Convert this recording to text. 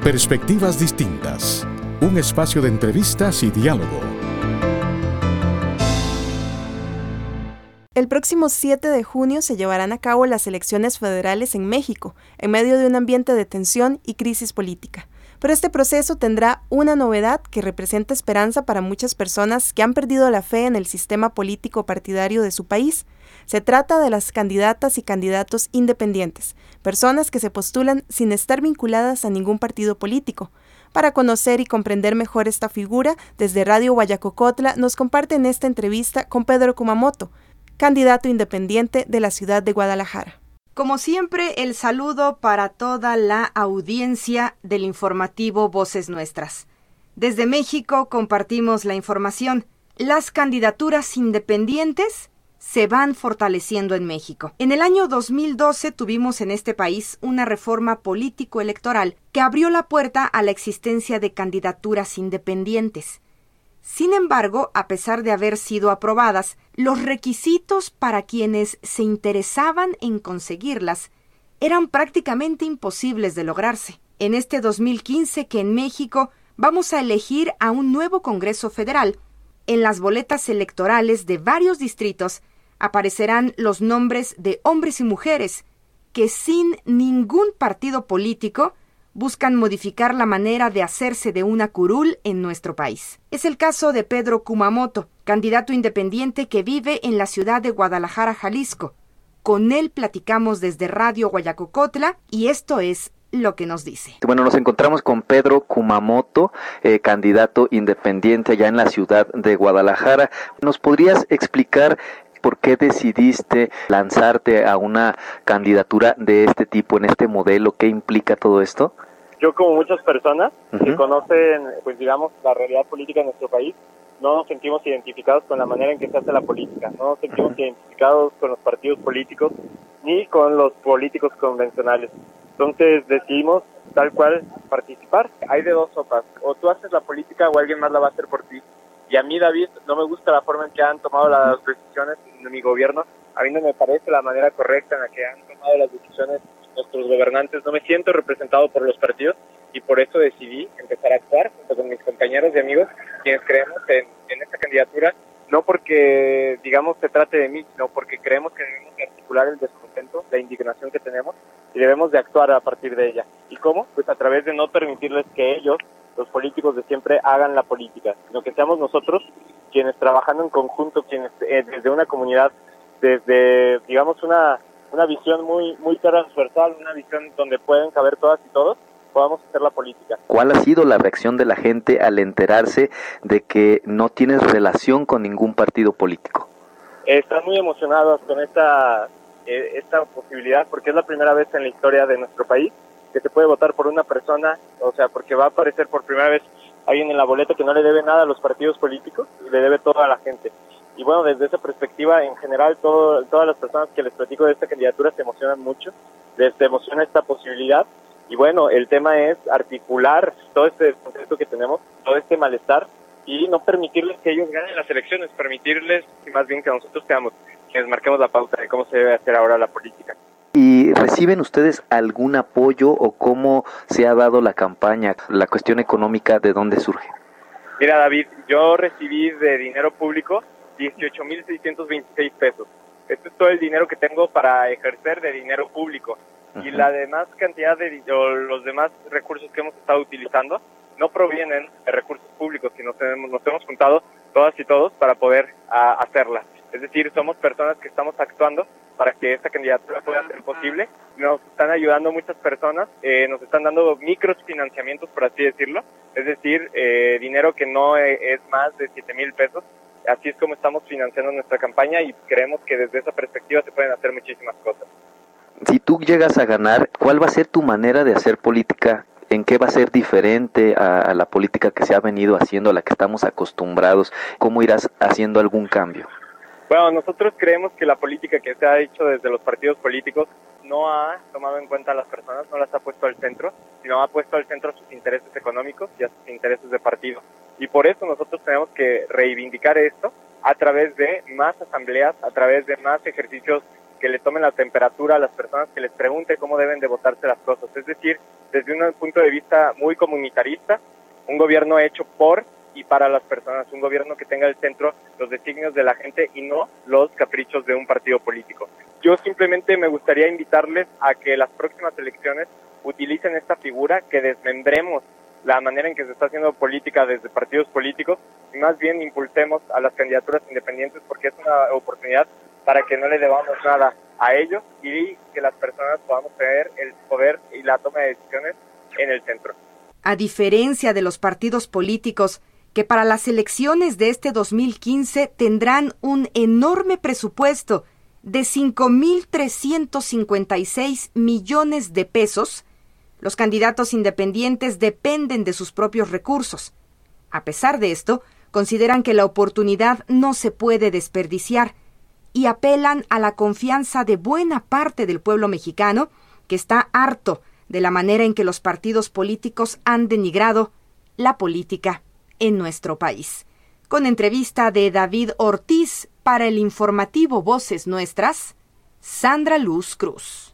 Perspectivas distintas. Un espacio de entrevistas y diálogo. El próximo 7 de junio se llevarán a cabo las elecciones federales en México, en medio de un ambiente de tensión y crisis política. Pero este proceso tendrá una novedad que representa esperanza para muchas personas que han perdido la fe en el sistema político partidario de su país. Se trata de las candidatas y candidatos independientes, personas que se postulan sin estar vinculadas a ningún partido político. Para conocer y comprender mejor esta figura, desde Radio Guayacocotla nos comparten esta entrevista con Pedro Kumamoto, candidato independiente de la ciudad de Guadalajara. Como siempre, el saludo para toda la audiencia del informativo Voces Nuestras. Desde México compartimos la información. Las candidaturas independientes se van fortaleciendo en México. En el año 2012 tuvimos en este país una reforma político-electoral que abrió la puerta a la existencia de candidaturas independientes. Sin embargo, a pesar de haber sido aprobadas, los requisitos para quienes se interesaban en conseguirlas eran prácticamente imposibles de lograrse. En este 2015 que en México vamos a elegir a un nuevo Congreso Federal, en las boletas electorales de varios distritos aparecerán los nombres de hombres y mujeres que sin ningún partido político buscan modificar la manera de hacerse de una curul en nuestro país. Es el caso de Pedro Kumamoto, candidato independiente que vive en la ciudad de Guadalajara, Jalisco. Con él platicamos desde Radio Guayacocotla y esto es lo que nos dice. Bueno, nos encontramos con Pedro Kumamoto, candidato independiente allá en la ciudad de Guadalajara. ¿Nos podrías explicar por qué decidiste lanzarte a una candidatura de este tipo, en este modelo? ¿Qué implica todo esto? Yo, como muchas personas que conocen, digamos, la realidad política de nuestro país, no nos sentimos identificados con la manera en que se hace la política, no nos sentimos identificados con los partidos políticos ni con los políticos convencionales. Entonces decidimos tal cual participar. Hay de dos sopas, o tú haces la política o alguien más la va a hacer por ti. Y a mí, David, no me gusta la forma en que han tomado las decisiones de mi gobierno. A mí no me parece la manera correcta en la que han tomado las decisiones nuestros gobernantes. No me siento representado por los partidos y por eso decidí empezar a actuar junto con mis compañeros y amigos, quienes creemos en esta candidatura, no porque, digamos, se trate de mí, sino porque creemos que debemos de articular el descontento, la indignación que tenemos y debemos de actuar a partir de ella. ¿Y cómo? Pues a través de no permitirles que ellos, los políticos de siempre, hagan la política, sino que seamos nosotros quienes, trabajando en conjunto, quienes desde una comunidad, desde, digamos, una visión muy transversal, una visión donde pueden caber todas y todos, podamos hacer la política. ¿Cuál ha sido la reacción de la gente al enterarse de que no tienes relación con ningún partido político? Están muy emocionados con esta posibilidad, porque es la primera vez en la historia de nuestro país que se puede votar por una persona, o sea, porque va a aparecer por primera vez alguien en la boleta que no le debe nada a los partidos políticos y le debe todo a la gente. Y bueno, desde esa perspectiva, en general, todas las personas que les platico de esta candidatura se emocionan mucho, les emociona esta posibilidad. Y bueno, el tema es articular todo este concepto que tenemos, todo este malestar, y no permitirles que ellos ganen las elecciones, permitirles, y más bien que nosotros seamos quienes marquemos la pauta de cómo se debe hacer ahora la política. ¿Y reciben ustedes algún apoyo o cómo se ha dado la campaña, la cuestión económica, de dónde surge? Mira, David, yo recibí de dinero público 18,626 pesos. Este es todo el dinero que tengo para ejercer de dinero público. Y la demás cantidad los demás recursos que hemos estado utilizando no provienen de recursos públicos, sino nos hemos juntado todas y todos para poder hacerla. Es decir, somos personas que estamos actuando para que esta candidatura pueda ser posible. Nos están ayudando muchas personas, nos están dando microfinanciamientos, por así decirlo, es decir, dinero que no es más de 7,000 pesos. Así es como estamos financiando nuestra campaña y creemos que desde esa perspectiva se pueden hacer muchísimas cosas. Si tú llegas a ganar, ¿cuál va a ser tu manera de hacer política? ¿En qué va a ser diferente a la política que se ha venido haciendo, a la que estamos acostumbrados? ¿Cómo irás haciendo algún cambio? Bueno, nosotros creemos que la política que se ha hecho desde los partidos políticos no ha tomado en cuenta a las personas, no las ha puesto al centro, sino ha puesto al centro sus intereses económicos y a sus intereses de partido. Y por eso nosotros tenemos que reivindicar esto a través de más asambleas, a través de más ejercicios que le tomen la temperatura a las personas, que les pregunte cómo deben de votarse las cosas. Es decir, desde un punto de vista muy comunitarista, un gobierno hecho por y para las personas, un gobierno que tenga al centro los designios de la gente y no los caprichos de un partido político. Yo simplemente me gustaría invitarles a que las próximas elecciones utilicen esta figura, que desmembremos la manera en que se está haciendo política desde partidos políticos y más bien impulsemos a las candidaturas independientes, porque es una oportunidad para que no le debamos nada a ellos y que las personas podamos tener el poder y la toma de decisiones en el centro. A diferencia de los partidos políticos, que para las elecciones de este 2015 tendrán un enorme presupuesto de 5,356 millones de pesos, los candidatos independientes dependen de sus propios recursos. A pesar de esto, consideran que la oportunidad no se puede desperdiciar y apelan a la confianza de buena parte del pueblo mexicano, que está harto de la manera en que los partidos políticos han denigrado la política en nuestro país. Con entrevista de David Ortiz para el informativo Voces Nuestras, Sandra Luz Cruz.